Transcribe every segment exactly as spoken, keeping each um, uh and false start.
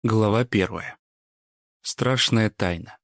Глава первая. Страшная тайна.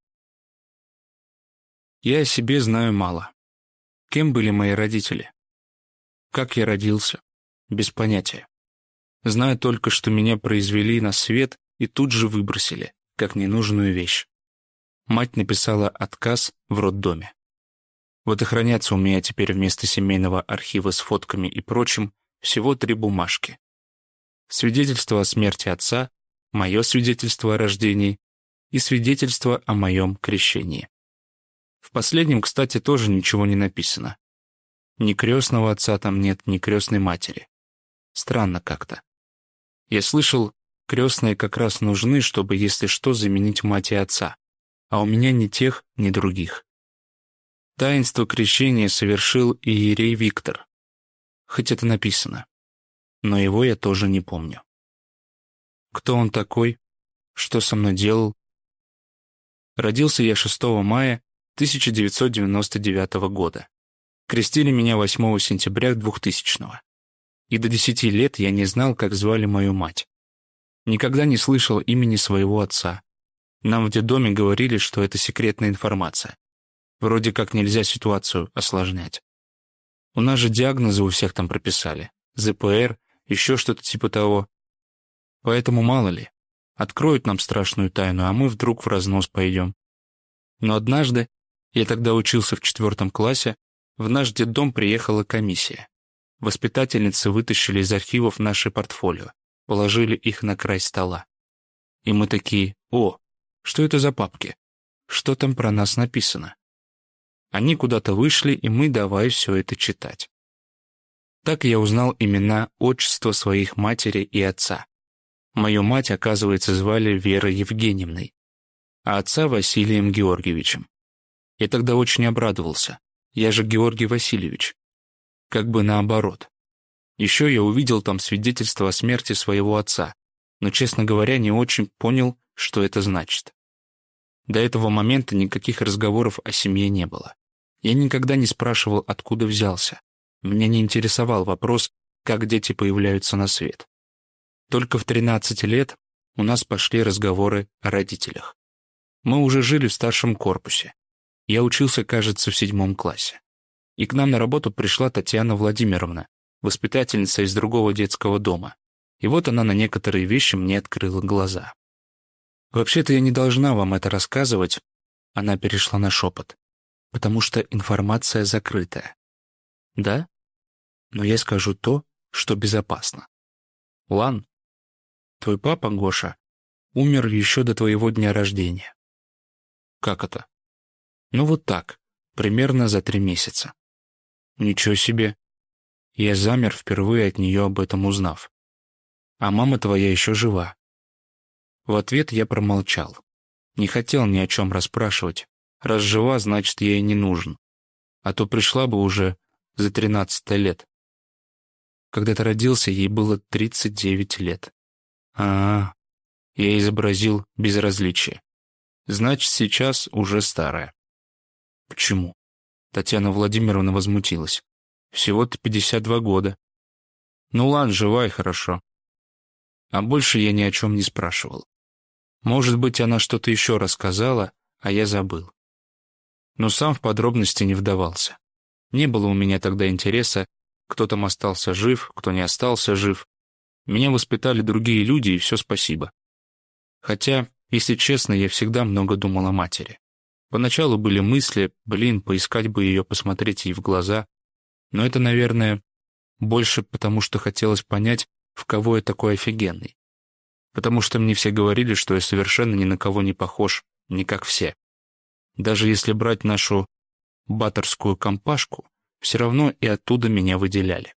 Я о себе знаю мало. Кем были мои родители? Как я родился? Без понятия. Знаю только, что меня произвели на свет и тут же выбросили, как ненужную вещь. Мать написала отказ в роддоме. Вот и хранятся у меня теперь вместо семейного архива с фотками и прочим всего три бумажки. Свидетельство о смерти отца, мое свидетельство о рождении и свидетельство о моем крещении. В последнем, кстати, тоже ничего не написано. Ни крестного отца там нет, ни крестной матери. Странно как-то. Я слышал, крестные как раз нужны, чтобы, если что, заменить мать и отца. А у меня ни тех, ни других. Таинство крещения совершил иерей Виктор. Хоть это написано. Но его я тоже не помню. Кто он такой? Что со мной делал? Родился я шестого мая тысяча девятьсот девяносто девятого года. Крестили меня восьмого сентября двухтысячного. И до десяти лет я не знал, как звали мою мать. Никогда не слышал имени своего отца. Нам в детдоме говорили, что это секретная информация. Вроде как нельзя ситуацию осложнять. У нас же диагнозы у всех там прописали. зэ пэ эр, еще что-то типа того. Поэтому мало ли, откроют нам страшную тайну, а мы вдруг в разнос пойдем. Но однажды, я тогда учился в четвертом классе, в наш детдом приехала комиссия. Воспитательницы вытащили из архивов наши портфолио, положили их на край стола. И мы такие: «О, что это за папки? Что там про нас написано?» Они куда-то вышли, и мы давай все это читать. Так я узнал имена, отчества своих матери и отца. Мою мать, оказывается, звали Верой Евгеньевной, а отца Василием Георгиевичем. Я тогда очень обрадовался. Я же Георгий Васильевич. Как бы наоборот. Еще я увидел там свидетельство о смерти своего отца, но, честно говоря, не очень понял, что это значит. До этого момента никаких разговоров о семье не было. Я никогда не спрашивал, откуда взялся. Меня не интересовал вопрос, как дети появляются на свет. Только в тринадцать лет у нас пошли разговоры о родителях. Мы уже жили в старшем корпусе. Я учился, кажется, в седьмом классе. И к нам на работу пришла Татьяна Владимировна, воспитательница из другого детского дома. И вот она на некоторые вещи мне открыла глаза. «Вообще-то я не должна вам это рассказывать», — она перешла на шепот, «потому что информация закрытая». «Да? Но я скажу то, что безопасно. Лан, твой папа, Гоша, умер еще до твоего дня рождения». «Как это?» «Ну вот так, примерно за три месяца». «Ничего себе!» Я замер, впервые от нее об этом узнав. «А мама твоя еще жива». В ответ я промолчал. Не хотел ни о чем расспрашивать. Раз жива, значит, я ей не нужен. А то пришла бы уже за тринадцать лет. Когда ты родился, ей было тридцать девять лет. А, я изобразил безразличие. Значит, сейчас уже старая. Почему? Татьяна Владимировна возмутилась. Всего-то пятьдесят два года. Ну ладно, жива и хорошо. А больше я ни о чем не спрашивал. Может быть, она что-то еще рассказала, а я забыл. Но сам в подробности не вдавался. Не было у меня тогда интереса, кто там остался жив, кто не остался жив. Меня воспитали другие люди, и все спасибо. Хотя, если честно, я всегда много думал о матери. Поначалу были мысли, блин, поискать бы ее, посмотреть ей в глаза. Но это, наверное, больше потому, что хотелось понять, в кого я такой офигенный. Потому что мне все говорили, что я совершенно ни на кого не похож, не как все. Даже если брать нашу баттерскую компашку, все равно и оттуда меня выделяли.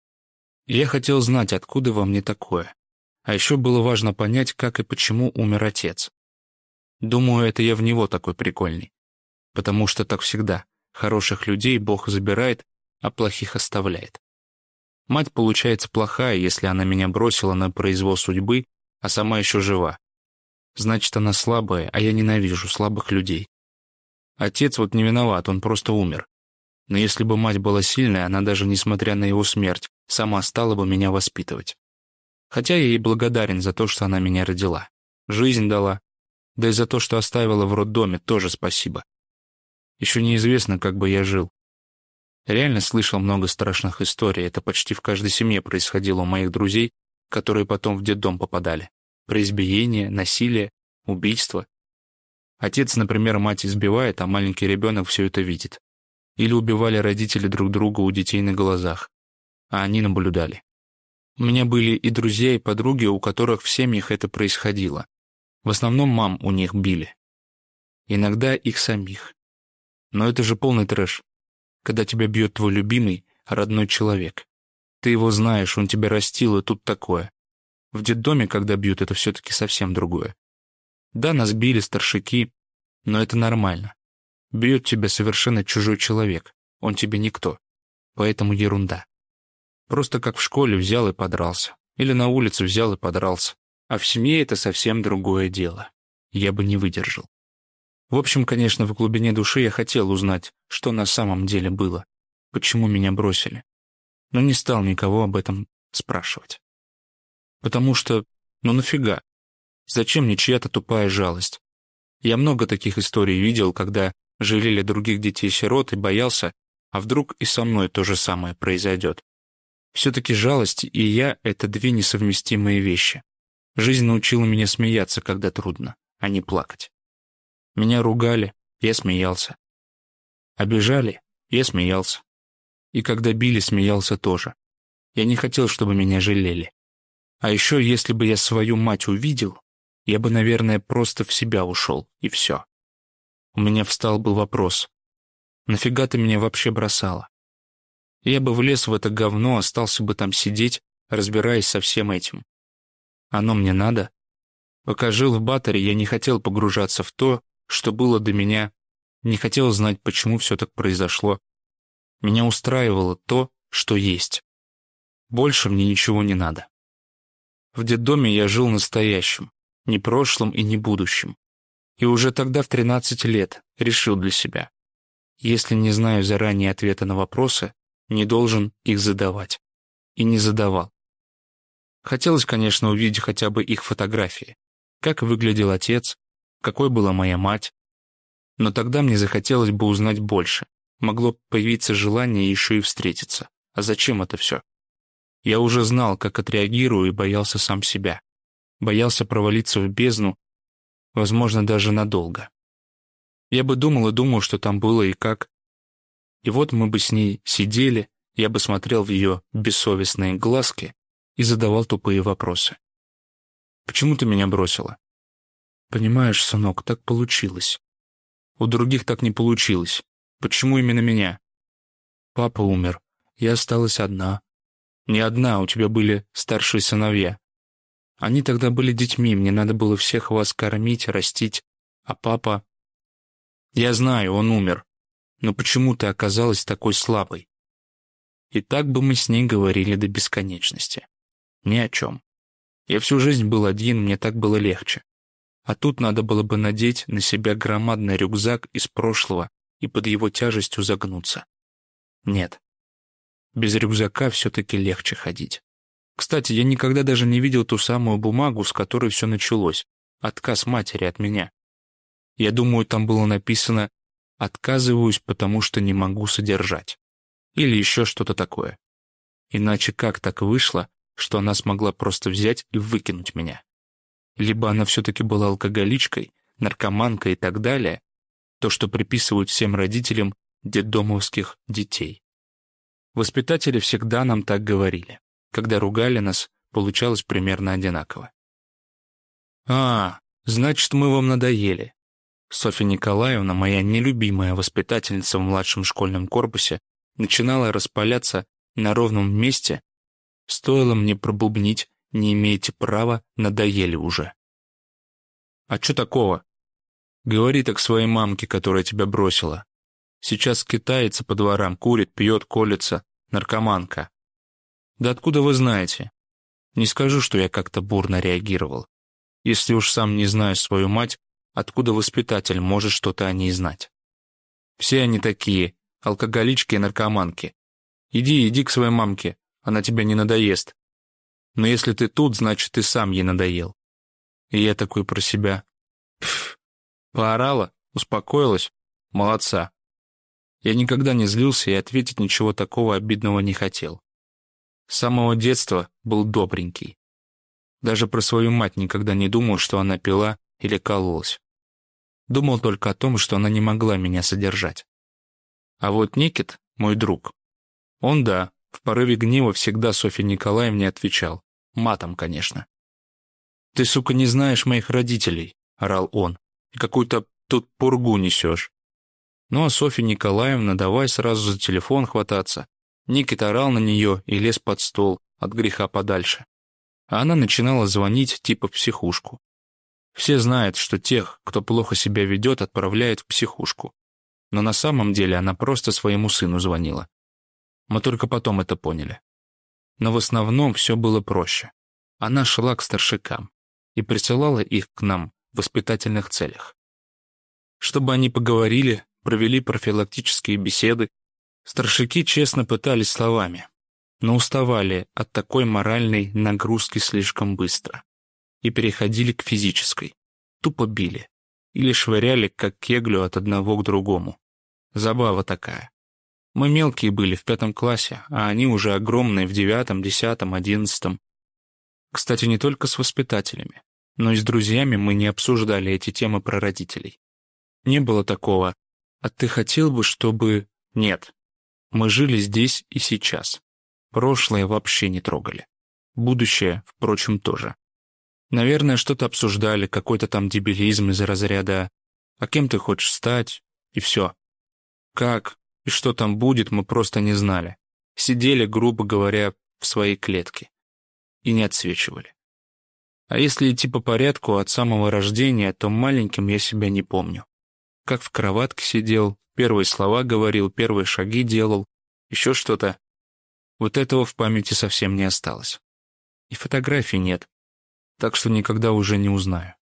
Я хотел знать, откуда во мне такое. А еще было важно понять, как и почему умер отец. Думаю, это я в него такой прикольный. Потому что так всегда. Хороших людей Бог забирает, а плохих оставляет. Мать, получается, плохая, если она меня бросила на произвол судьбы, а сама еще жива. Значит, она слабая, а я ненавижу слабых людей. Отец вот не виноват, он просто умер. Но если бы мать была сильная, она даже, несмотря на его смерть, сама стала бы меня воспитывать. Хотя я ей благодарен за то, что она меня родила. жизнь дала. Да и за то, что оставила в роддоме, тоже спасибо. Еще неизвестно, как бы я жил. Реально слышал много страшных историй. Это почти в каждой семье происходило у моих друзей, которые потом в детдом попадали. Про избиение, насилие, убийство. Отец, например, мать избивает, а маленький ребенок все это видит. Или убивали родители друг друга у детей на глазах, а они наблюдали. У меня были и друзья, и подруги, у которых в семьях это происходило. В основном мам у них били. Иногда их самих. Но это же полный трэш, когда тебя бьет твой любимый, родной человек. Ты его знаешь, он тебя растил, и тут такое. В детдоме, когда бьют, это все-таки совсем другое. Да, нас били старшаки, но это нормально. Бьет тебя совершенно чужой человек, он тебе никто. Поэтому ерунда. Просто как в школе взял и подрался. Или на улице взял и подрался. А в семье это совсем другое дело. Я бы не выдержал. В общем, конечно, в глубине души я хотел узнать, что на самом деле было, почему меня бросили. Но не стал никого об этом спрашивать. Потому что, ну нафига? Зачем мне чья-то тупая жалость? Я много таких историй видел, когда жалели других детей-сирот и боялся, а вдруг и со мной то же самое произойдет. Все-таки жалость и я — это две несовместимые вещи. Жизнь научила меня смеяться, когда трудно, а не плакать. Меня ругали, я смеялся. Обижали, я смеялся. И когда били, смеялся тоже. Я не хотел, чтобы меня жалели. А еще, если бы я свою мать увидел, я бы, наверное, просто в себя ушел, и все. У меня встал бы вопрос: нафига ты меня вообще бросала? Я бы влез в это говно, остался бы там сидеть, разбираясь со всем этим. Оно мне надо? Пока жил в Баторе, я не хотел погружаться в то, что было до меня, не хотел знать, почему все так произошло. Меня устраивало то, что есть. Больше мне ничего не надо. В детдоме я жил настоящим, не прошлым и не будущим. И уже тогда, в тринадцать лет, решил для себя: если не знаю заранее ответа на вопросы, не должен их задавать. И не задавал. Хотелось, конечно, увидеть хотя бы их фотографии. Как выглядел отец, какой была моя мать. Но тогда мне захотелось бы узнать больше. Могло появиться желание еще и встретиться. А зачем это все? Я уже знал, как отреагирую, и боялся сам себя. Боялся провалиться в бездну, возможно, даже надолго. Я бы думал и думал, что там было и как. И вот мы бы с ней сидели, я бы смотрел в ее бессовестные глазки и задавал тупые вопросы. «Почему ты меня бросила?» «Понимаешь, сынок, так получилось. У других так не получилось. Почему именно меня?» «Папа умер. Я осталась одна». «Не одна, у тебя были старшие сыновья. Они тогда были детьми, мне надо было всех вас кормить, растить. А папа...» «Я знаю, он умер. Но почему ты оказалась такой слабой?» И так бы мы с ней говорили до бесконечности. Ни о чем. Я всю жизнь был один, мне так было легче. А тут надо было бы надеть на себя громадный рюкзак из прошлого и под его тяжестью загнуться. Нет. Без рюкзака все-таки легче ходить. Кстати, я никогда даже не видел ту самую бумагу, с которой все началось. Отказ матери от меня. Я думаю, там было написано: «Отказываюсь, потому что не могу содержать». Или еще что-то такое. Иначе как так вышло, что она смогла просто взять и выкинуть меня? Либо она все-таки была алкоголичкой, наркоманкой и так далее, то, что приписывают всем родителям детдомовских детей. Воспитатели всегда нам так говорили. Когда ругали нас, получалось примерно одинаково. «А, значит, мы вам надоели». Софья Николаевна, моя нелюбимая воспитательница в младшем школьном корпусе, начинала распаляться на ровном месте. Стоило мне пробубнить: «Не имеете права, надоели уже». «А что такого?» «Говори так своей мамке, которая тебя бросила. Сейчас скитается по дворам, курит, пьет, колется, наркоманка». «Да откуда вы знаете?» Не скажу, что я как-то бурно реагировал. Если уж сам не знаю свою мать, откуда воспитатель может что-то о ней знать? Все они такие, алкоголички и наркоманки. Иди, иди к своей мамке, она тебе не надоест. Но если ты тут, значит, ты сам ей надоел. И я такой про себя. Пф, поорала, успокоилась, молодца. Я никогда не злился и ответить ничего такого обидного не хотел. С самого детства был добренький. Даже про свою мать никогда не думал, что она пила или кололась. Думал только о том, что она не могла меня содержать. А вот Никит, мой друг, он, да, в порыве гнева всегда Софье Николаевне отвечал. Матом, конечно. «Ты, сука, не знаешь моих родителей», — орал он, — «и какую-то тут пургу несешь». Ну а Софья Николаевна давай сразу за телефон хвататься. Никит орал на нее и лез под стол, от греха подальше. А она начинала звонить типа в психушку. Все знают, что тех, кто плохо себя ведет, отправляют в психушку. Но на самом деле она просто своему сыну звонила. Мы только потом это поняли. Но в основном все было проще. Она шла к старшикам и присылала их к нам в воспитательных целях. Чтобы они поговорили, провели профилактические беседы. Старшики честно пытались словами, но уставали от такой моральной нагрузки слишком быстро и переходили к физической. Тупо били или швыряли, как кеглю, от одного к другому. Забава такая. Мы мелкие были в пятом классе, а они уже огромные в девятом, десятом, одиннадцатом. Кстати, не только с воспитателями, но и с друзьями мы не обсуждали эти темы про родителей. Не было такого «а ты хотел бы, чтобы...» Нет. Мы жили здесь и сейчас. Прошлое вообще не трогали. Будущее, впрочем, тоже. Наверное, что-то обсуждали, какой-то там дебилизм из разряда «а кем ты хочешь стать?» и все. Как и что там будет, мы просто не знали. Сидели, грубо говоря, в своей клетке. И не отсвечивали. А если идти по порядку от самого рождения, то маленьким я себя не помню. Как в кроватке сидел, первые слова говорил, первые шаги делал, еще что-то. Вот этого в памяти совсем не осталось. И фотографий нет, так что никогда уже не узнаю.